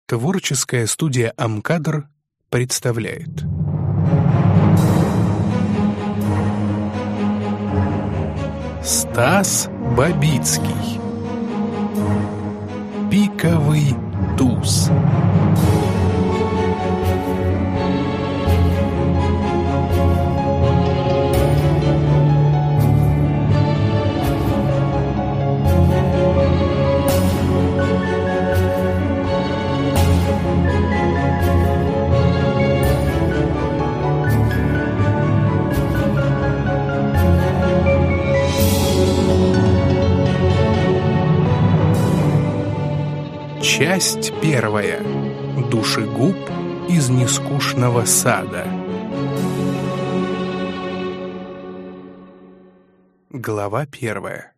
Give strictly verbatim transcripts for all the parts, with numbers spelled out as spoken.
Творческая студия «Амкадр» представляет. Стас Бабицкий. Пиковый туз. Часть первая. Душегуб из нескучного сада. Глава первая.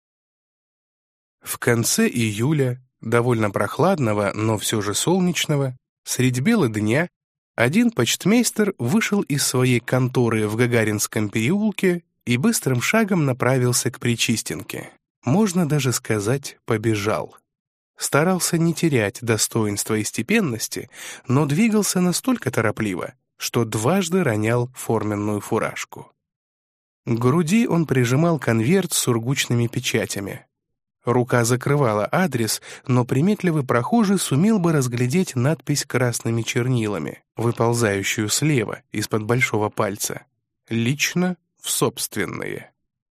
В конце июля, довольно прохладного, но все же солнечного, средь бела дня, один почтмейстер вышел из своей конторы в Гагаринском переулке и быстрым шагом направился к Причистенке. Можно даже сказать, побежал. Старался не терять достоинства и степенности, но двигался настолько торопливо, что дважды ронял форменную фуражку. К груди он прижимал конверт с сургучными печатями. Рука закрывала адрес, но приметливый прохожий сумел бы разглядеть надпись красными чернилами, выползающую слева из-под большого пальца. «Лично в собственные».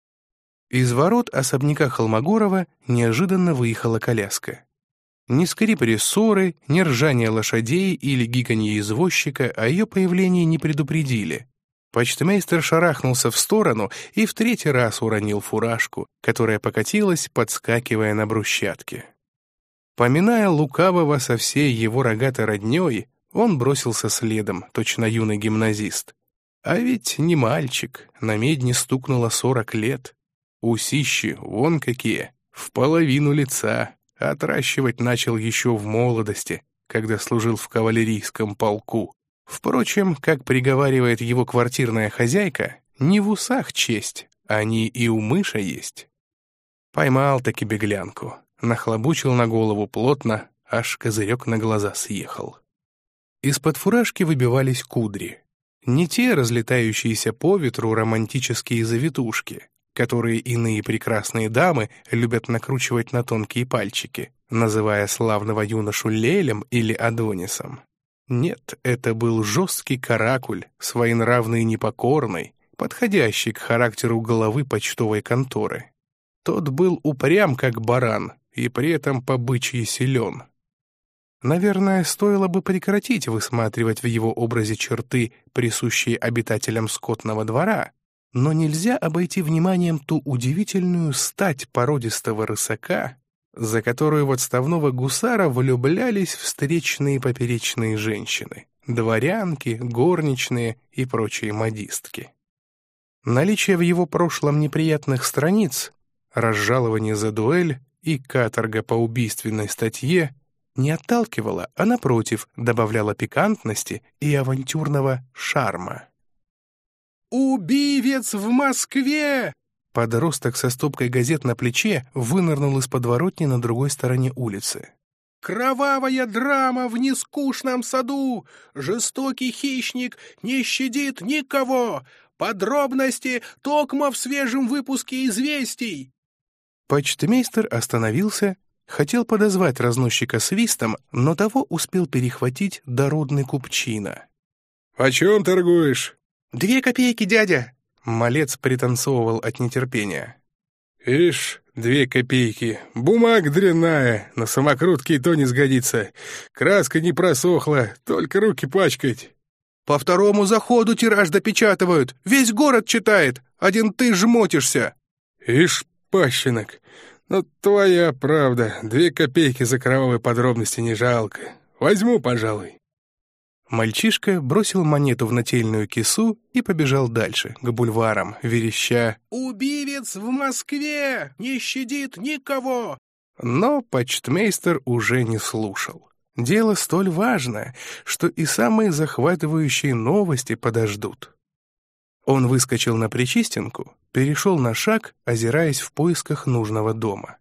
Из ворот особняка Холмогорова неожиданно выехала коляска. Ни скрип рессоры, ни ржание лошадей или гиканье извозчика о ее появлении не предупредили. Почтмейстер шарахнулся в сторону и в третий раз уронил фуражку, которая покатилась, подскакивая на брусчатке. Поминая лукавого со всей его рогатой роднёй, он бросился следом, точно юный гимназист. А ведь не мальчик, на медне стукнуло сорок лет. Усищи вон какие, в половину лица. Отращивать начал еще в молодости, когда служил в кавалерийском полку. Впрочем, как приговаривает его квартирная хозяйка, не в усах честь, они и у мыша есть. Поймал-таки беглянку, нахлобучил на голову плотно, аж козырек на глаза съехал. Из-под фуражки выбивались кудри. Не те разлетающиеся по ветру романтические завитушки, которые иные прекрасные дамы любят накручивать на тонкие пальчики, называя славного юношу Лелем или Адонисом. Нет, это был жесткий каракуль, своенравный и непокорный, подходящий к характеру головы почтовой конторы. Тот был упрям, как баран, и при этом по-бычьи силен. Наверное, стоило бы прекратить высматривать в его образе черты, присущие обитателям скотного двора, но нельзя обойти вниманием ту удивительную стать породистого рысака, за которую в отставного гусара влюблялись встречные и поперечные женщины, дворянки, горничные и прочие модистки. Наличие в его прошлом неприятных страниц, разжалование за дуэль и каторга по убийственной статье не отталкивало, а, напротив, добавляло пикантности и авантюрного шарма. «Убивец в Москве!» Подросток со стопкой газет на плече вынырнул из подворотни на другой стороне улицы. «Кровавая драма в нескучном саду! Жестокий хищник не щадит никого! Подробности токмо в свежем выпуске «Известий». Почтмейстер остановился, хотел подозвать разносчика свистом, но того успел перехватить дородный купчина. «Почем торгуешь?» «Две копейки, дядя!» Малец пританцовывал от нетерпения. «Ишь, две копейки. Бумага дрянная, на самокрутке и то не сгодится. Краска не просохла, только руки пачкать». «По второму заходу тираж допечатывают, весь город читает, один ты жмотишься». «Ишь, пащенок, ну твоя правда, две копейки за кровавые подробности не жалко. Возьму, пожалуй». Мальчишка бросил монету в нательную кису и побежал дальше, к бульварам, вереща «Убивец в Москве! Не щадит никого!» Но почтмейстер уже не слушал. Дело столь важное, что и самые захватывающие новости подождут. Он выскочил на Причистенку, перешел на шаг, озираясь в поисках нужного дома.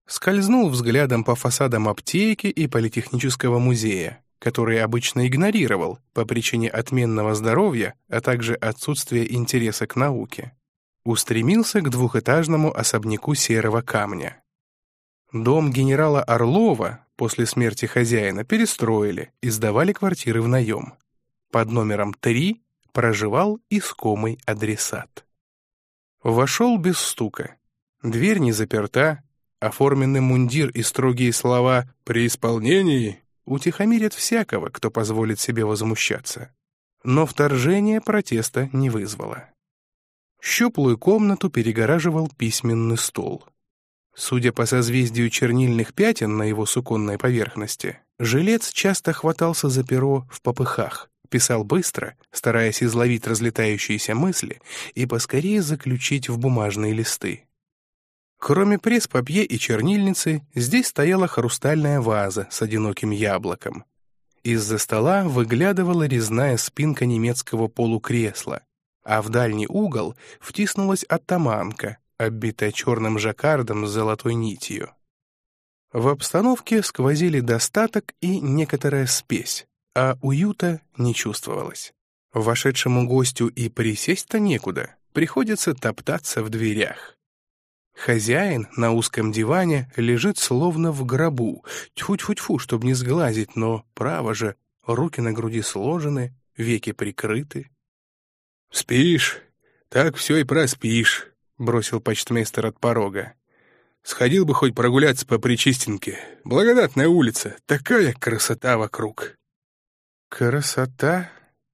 Скользнул взглядом по фасадам аптеки и политехнического музея, который обычно игнорировал по причине отменного здоровья, а также отсутствия интереса к науке. Устремился к двухэтажному особняку серого камня. Дом генерала Орлова после смерти хозяина перестроили и сдавали квартиры в наем. Под номером три проживал искомый адресат. Вошел без стука. Дверь не заперта, оформленный мундир и строгие слова «при исполнении» утихомирят всякого, кто позволит себе возмущаться. Но вторжение протеста не вызвало. Щуплую комнату перегораживал письменный стол. Судя по созвездию чернильных пятен на его суконной поверхности, жилец часто хватался за перо в попыхах, писал быстро, стараясь изловить разлетающиеся мысли и поскорее заключить в бумажные листы. Кроме пресс-папье и чернильницы, здесь стояла хрустальная ваза с одиноким яблоком. Из-за стола выглядывала резная спинка немецкого полукресла, а в дальний угол втиснулась оттаманка, оббитая черным жаккардом с золотой нитью. В обстановке сквозили достаток и некоторая спесь, а уюта не чувствовалось. Вошедшему гостю и присесть-то некуда, приходится топтаться в дверях. Хозяин на узком диване лежит словно в гробу, тьфу-тьфу-тьфу, чтобы не сглазить, но, право же, руки на груди сложены, веки прикрыты. «Спишь? Так все и проспишь», — бросил почтмейстер от порога. «Сходил бы хоть прогуляться по Причистенке. Благодатная улица, такая красота вокруг». «Красота?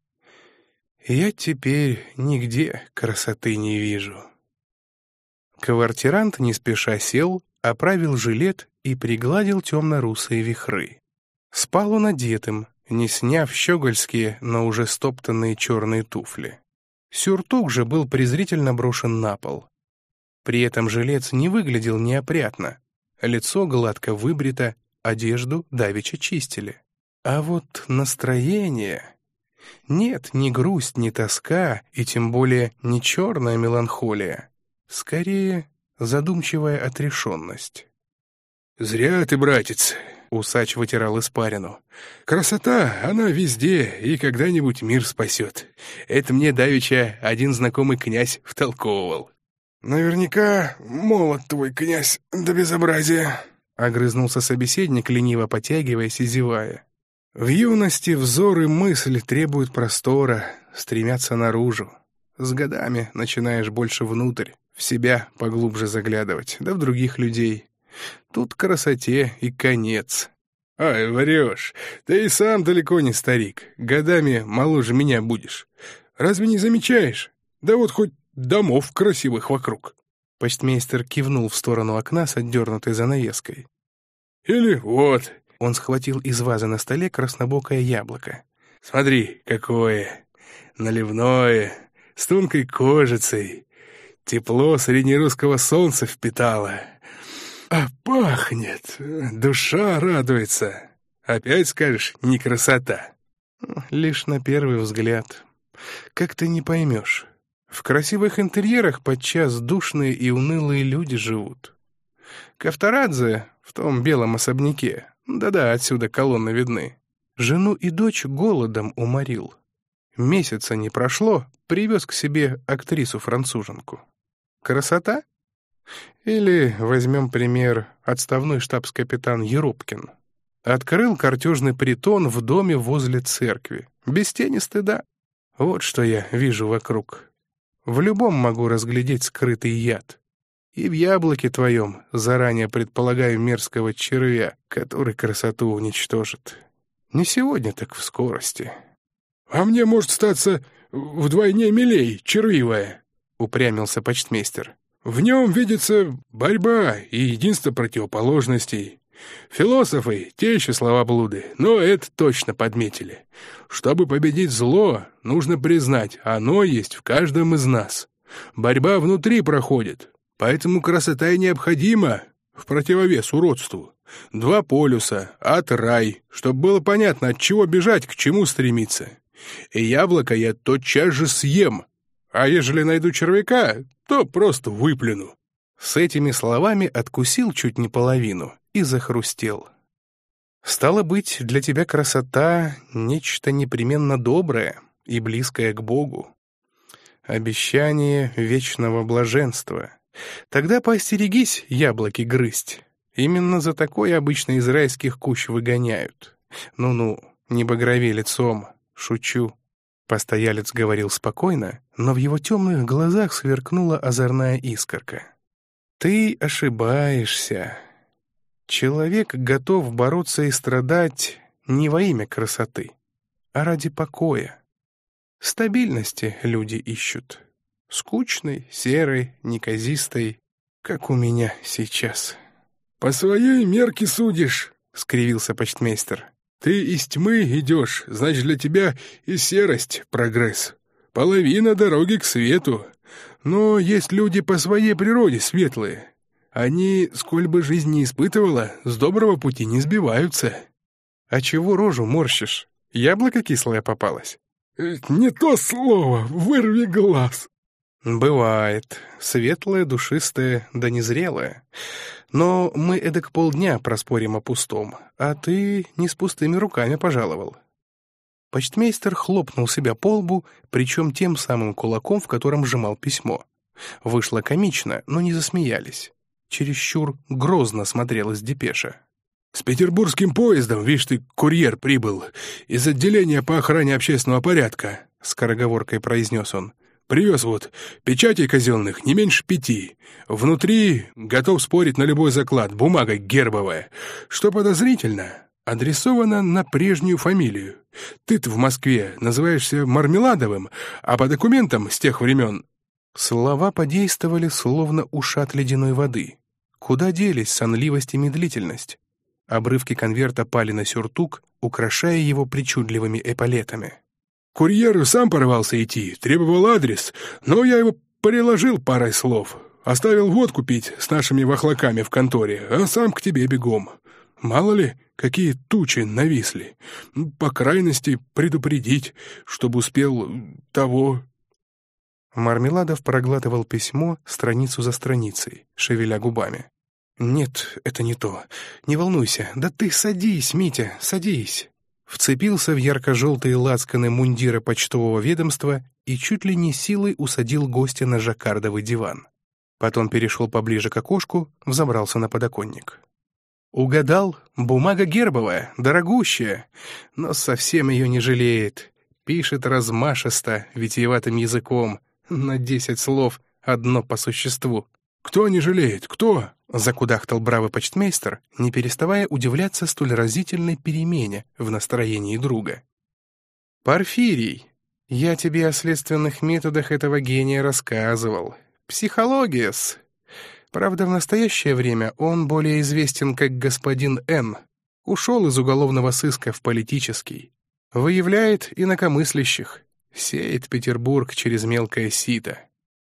Я теперь нигде красоты не вижу». Квартирант не спеша сел, оправил жилет и пригладил темно-русые вихры. Спал он одетым, не сняв щегольские, но уже стоптанные черные туфли. Сюртук же был презрительно брошен на пол. При этом жилец не выглядел неопрятно. Лицо гладко выбрито, одежду давеча чистили. А вот настроение... Нет, ни грусть, ни тоска, и тем более не черная меланхолия. Скорее, задумчивая отрешенность. «Зря ты, братец!» — усач вытирал испарину. «Красота, она везде, и когда-нибудь мир спасет. Это мне давеча один знакомый князь втолковывал». «Наверняка молод твой князь до безобразия», — огрызнулся собеседник, лениво потягиваясь и зевая. «В юности взор и мысль требуют простора, стремятся наружу. С годами начинаешь больше внутрь, в себя поглубже заглядывать, да в других людей. Тут красоте и конец». «Ай, врешь, ты и сам далеко не старик, годами моложе меня будешь. Разве не замечаешь? Да вот хоть домов красивых вокруг». Почтмейстер кивнул в сторону окна с отдернутой занавеской. «Или вот...» Он схватил из вазы на столе краснобокое яблоко. «Смотри, какое! Наливное, с тонкой кожицей. Тепло среднерусского солнца впитало. А пахнет, душа радуется. Опять скажешь, не красота?» «Лишь на первый взгляд. Как ты не поймешь. В красивых интерьерах подчас душные и унылые люди живут. Кавторадзе в том белом особняке, да-да, отсюда колонны видны, жену и дочь голодом уморил. Месяца не прошло, привез к себе актрису-француженку. Красота? Или возьмем пример отставной штабс-капитан Еропкин. Открыл картежный притон в доме возле церкви, без тени стыда. Вот что я вижу вокруг. В любом могу разглядеть скрытый яд. И в яблоке твоем заранее предполагаю мерзкого червя, который красоту уничтожит. Не сегодня, так в скорости». «А мне, может, статься вдвойне милей, червивая», — упрямился почтмейстер. «В нем видится борьба и единство противоположностей. Философы — те еще словоблуды, но это точно подметили. Чтобы победить зло, нужно признать, оно есть в каждом из нас. Борьба внутри проходит, поэтому красота и необходима в противовес уродству. Два полюса, ад, рай, чтобы было понятно, от чего бежать, к чему стремиться. И яблоко я тотчас же съем, а ежели найду червяка, то просто выплюну». С этими словами откусил чуть не половину и захрустел. «Стало быть, для тебя красота — нечто непременно доброе и близкое к Богу. Обещание вечного блаженства. Тогда поостерегись яблоки грызть. Именно за такое обычно из райских кущ выгоняют. Ну-ну, не багрови лицом, шучу». Постоялец говорил спокойно, но в его темных глазах сверкнула озорная искорка. «Ты ошибаешься. Человек готов бороться и страдать не во имя красоты, а ради покоя. Стабильности люди ищут. Скучной, серой, неказистой, как у меня сейчас». «По своей мерке судишь», — скривился почтмейстер. «Ты из тьмы идешь, значит, для тебя и серость — прогресс. Половина дороги к свету. Но есть люди по своей природе светлые. Они, сколь бы жизнь не испытывала, с доброго пути не сбиваются». «А чего рожу морщишь? Яблоко кислое попалось?» «Не то слово, вырви глаз». «Бывает. Светлое, душистое, да незрелое. Но мы эдак полдня проспорим о пустом, а ты не с пустыми руками пожаловал». Почтмейстер хлопнул себя по лбу, причем тем самым кулаком, в котором сжимал письмо. Вышло комично, но не засмеялись. Чересчур грозно смотрелась депеша. «С петербургским поездом, видишь ты, курьер прибыл. Из отделения по охране общественного порядка», — скороговоркой произнес он. «Привез вот печатей казенных не меньше пяти. Внутри готов спорить на любой заклад, бумага гербовая. Что подозрительно, адресовано на прежнюю фамилию. Ты-то в Москве называешься Мармеладовым, а по документам с тех времен...» Слова подействовали, словно ушат ледяной воды. Куда делись сонливость и медлительность? Обрывки конверта пали на сюртук, украшая его причудливыми эполетами. «Курьер сам порвался идти, требовал адрес, но я его переложил парой слов. Оставил водку пить с нашими вахлаками в конторе, а сам к тебе бегом. Мало ли, какие тучи нависли. По крайности, предупредить, чтобы успел того...» Мармеладов проглатывал письмо страницу за страницей, шевеля губами. «Нет, это не то. Не волнуйся. Да ты садись, Митя, садись». Вцепился в ярко-желтые лацканы мундира почтового ведомства и чуть ли не силой усадил гостя на жаккардовый диван. Потом перешел поближе к окошку, взобрался на подоконник. «Угадал? Бумага гербовая, дорогущая, но совсем ее не жалеет. Пишет размашисто, витиеватым языком, на десять слов, одно по существу». «Кто не жалеет? Кто?» — закудахтал бравый почтмейстер, не переставая удивляться столь разительной перемене в настроении друга. «Порфирий, я тебе о следственных методах этого гения рассказывал. Психология-с. Правда, в настоящее время он более известен как господин Н. Ушел из уголовного сыска в политический. Выявляет инакомыслящих. Сеет Петербург через мелкое сито».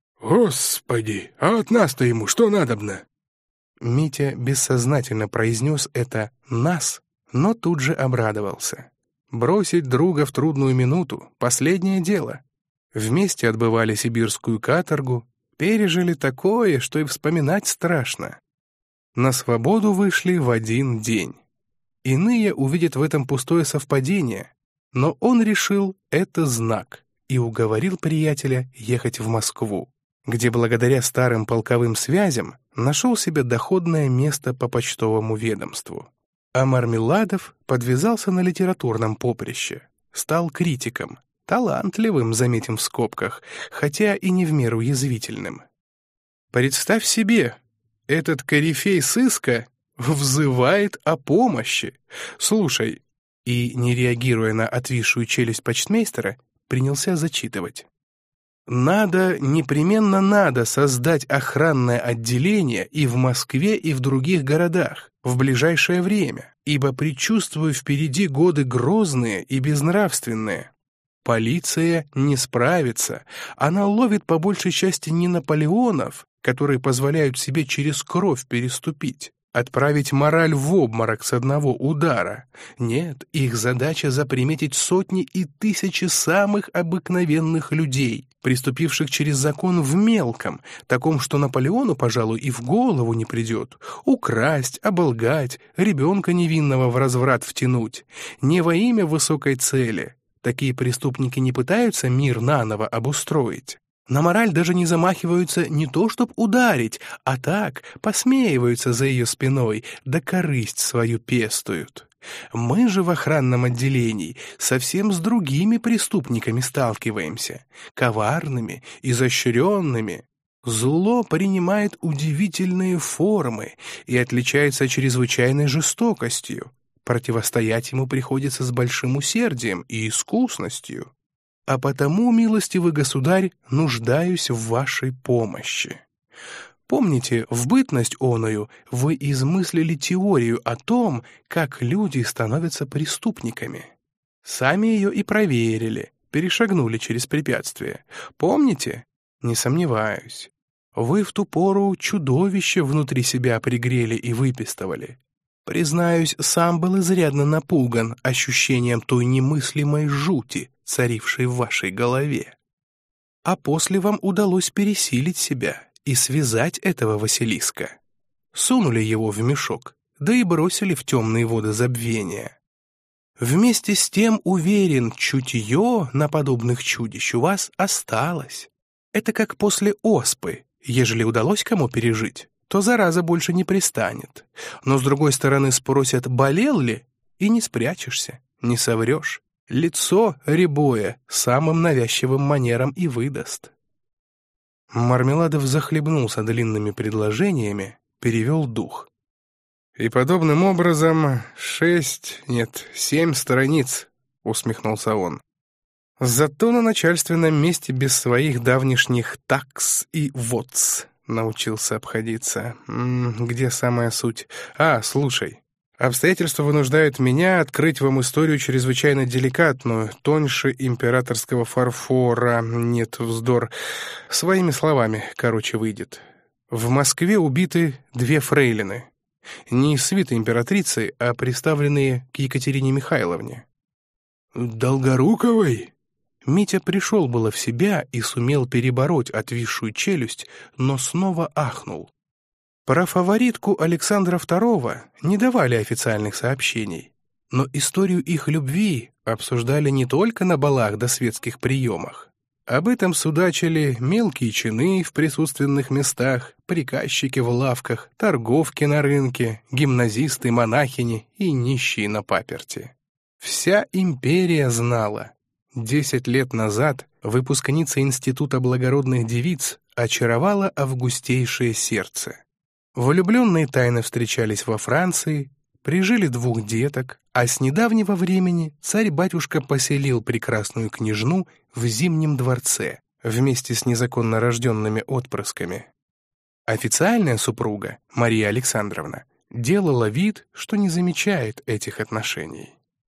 «Господи, а от нас-то ему что надобно?» Митя бессознательно произнес это «нас», но тут же обрадовался. Бросить друга в трудную минуту — последнее дело. Вместе отбывали сибирскую каторгу, пережили такое, что и вспоминать страшно. На свободу вышли в один день. Иные увидят в этом пустое совпадение, но он решил — это знак, и уговорил приятеля ехать в Москву, где благодаря старым полковым связям нашел себе доходное место по почтовому ведомству. А Мармеладов подвязался на литературном поприще, стал критиком, талантливым, заметим в скобках, хотя и не в меру язвительным. Представь себе, этот корифей сыска взывает о помощи. Слушай, и, не реагируя на отвисшую челюсть почтмейстера, принялся зачитывать. Надо, непременно надо создать охранное отделение и в Москве, и в других городах в ближайшее время, ибо предчувствую впереди годы грозные и безнравственные. Полиция не справится, она ловит по большей части не Наполеонов, которые позволяют себе через кровь переступить, Отправить мораль в обморок с одного удара. Нет, их задача заприметить сотни и тысячи самых обыкновенных людей, приступивших через закон в мелком, таком, что Наполеону, пожалуй, и в голову не придет. Украсть, оболгать, ребенка невинного в разврат втянуть. Не во имя высокой цели. Такие преступники не пытаются мир наново обустроить. На мораль даже не замахиваются не то чтоб ударить, а так посмеиваются за ее спиной, да корысть свою пестуют. Мы же в охранном отделении совсем с другими преступниками сталкиваемся, коварными, изощренными. Зло принимает удивительные формы и отличается чрезвычайной жестокостью. Противостоять ему приходится с большим усердием и искусностью. А потому, милостивый государь, нуждаюсь в вашей помощи. Помните, в бытность оною вы измыслили теорию о том, как люди становятся преступниками. Сами ее и проверили, перешагнули через препятствие. Помните? Не сомневаюсь. Вы в ту пору чудовище внутри себя пригрели и выпистывали. Признаюсь, сам был изрядно напуган ощущением той немыслимой жути, царившей в вашей голове. А после вам удалось пересилить себя и связать этого Василиска. Сунули его в мешок, да и бросили в темные воды забвения. Вместе с тем, уверен, чутье на подобных чудищ у вас осталось. Это как после оспы, ежели удалось кому пережить, то зараза больше не пристанет. Но, с другой стороны, спросят, болел ли, и не спрячешься, не соврешь. Лицо рябое самым навязчивым манером и выдаст. Мармеладов захлебнулся длинными предложениями, перевел дух. «И подобным образом шесть, нет, семь страниц», — усмехнулся он. «Зато на начальственном месте без своих давнишних такс и вотс научился обходиться. М -м, где самая суть? А, слушай, обстоятельства вынуждают меня открыть вам историю чрезвычайно деликатную, тоньше императорского фарфора, нет, вздор, своими словами, короче, выйдет. В Москве убиты две фрейлины, не из свиты императрицы, а приставленные к Екатерине Михайловне». «Долгоруковой?» Митя пришел было в себя и сумел перебороть отвисшую челюсть, но снова ахнул. Про фаворитку Александра второго не давали официальных сообщений, но историю их любви обсуждали не только на балах да светских приемах. Об этом судачили мелкие чины в присутственных местах, приказчики в лавках, торговки на рынке, гимназисты, монахини и нищие на паперти. Вся империя знала. Десять лет назад выпускница Института благородных девиц очаровала августейшее сердце. Влюбленные тайно встречались во Франции, прижили двух деток, а с недавнего времени царь-батюшка поселил прекрасную княжну в Зимнем дворце вместе с незаконно рожденными отпрысками. Официальная супруга, Мария Александровна, делала вид, что не замечает этих отношений.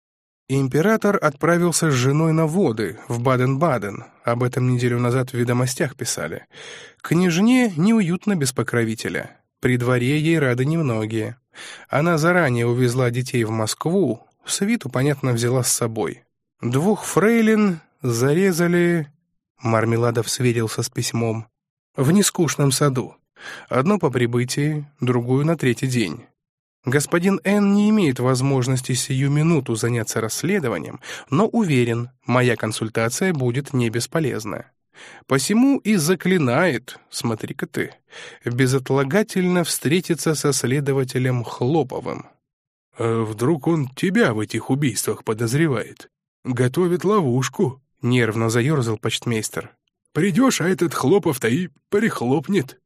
Император отправился с женой на воды, в Баден-Баден, об этом неделю назад в «Ведомостях» писали. Княжне неуютно без покровителя. При дворе ей рады немногие. Она заранее увезла детей в Москву, свиту, понятно, взяла с собой. Двух фрейлин зарезали... Мармеладов сверился с письмом. В нескучном саду. Одно по прибытии, другую на третий день. Господин Н. не имеет возможности сию минуту заняться расследованием, но уверен, моя консультация будет не бесполезна. Посему и заклинает, смотри-ка ты, безотлагательно встретиться со следователем Хлоповым. «А вдруг он тебя в этих убийствах подозревает? Готовит ловушку», — нервно заерзал почтмейстер. «Придешь, а этот Хлопов-то и прихлопнет».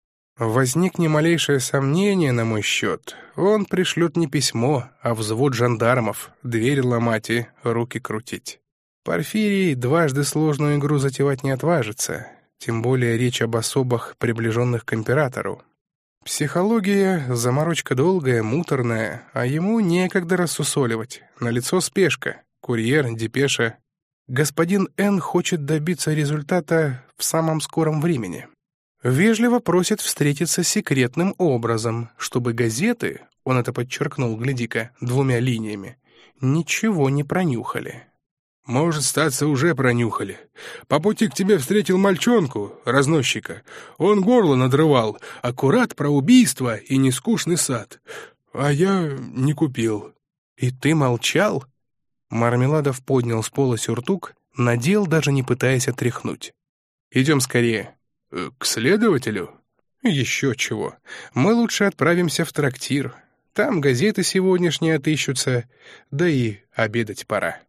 Возник ни малейшее сомнение на мой счет. Он пришлет не письмо, а взвод жандармов, дверь ломать и руки крутить. Порфирий дважды сложную игру затевать не отважится, тем более речь об особах, приближенных к императору. Психология — заморочка долгая, муторная, а ему некогда рассусоливать. Налицо спешка, курьер, депеша. Господин Н. хочет добиться результата в самом скором времени. Вежливо просит встретиться секретным образом, чтобы газеты, он это подчеркнул, гляди-ка, двумя линиями, ничего не пронюхали. Может, статься, уже пронюхали. По пути к тебе встретил мальчонку, разносчика. Он горло надрывал, аккурат про убийство и нескучный сад. А я не купил. И ты молчал? Мармеладов поднял с пола сюртук, надел, даже не пытаясь отряхнуть. Идем скорее. К следователю? Еще чего. Мы лучше отправимся в трактир. Там газеты сегодняшние отыщутся, да и обедать пора.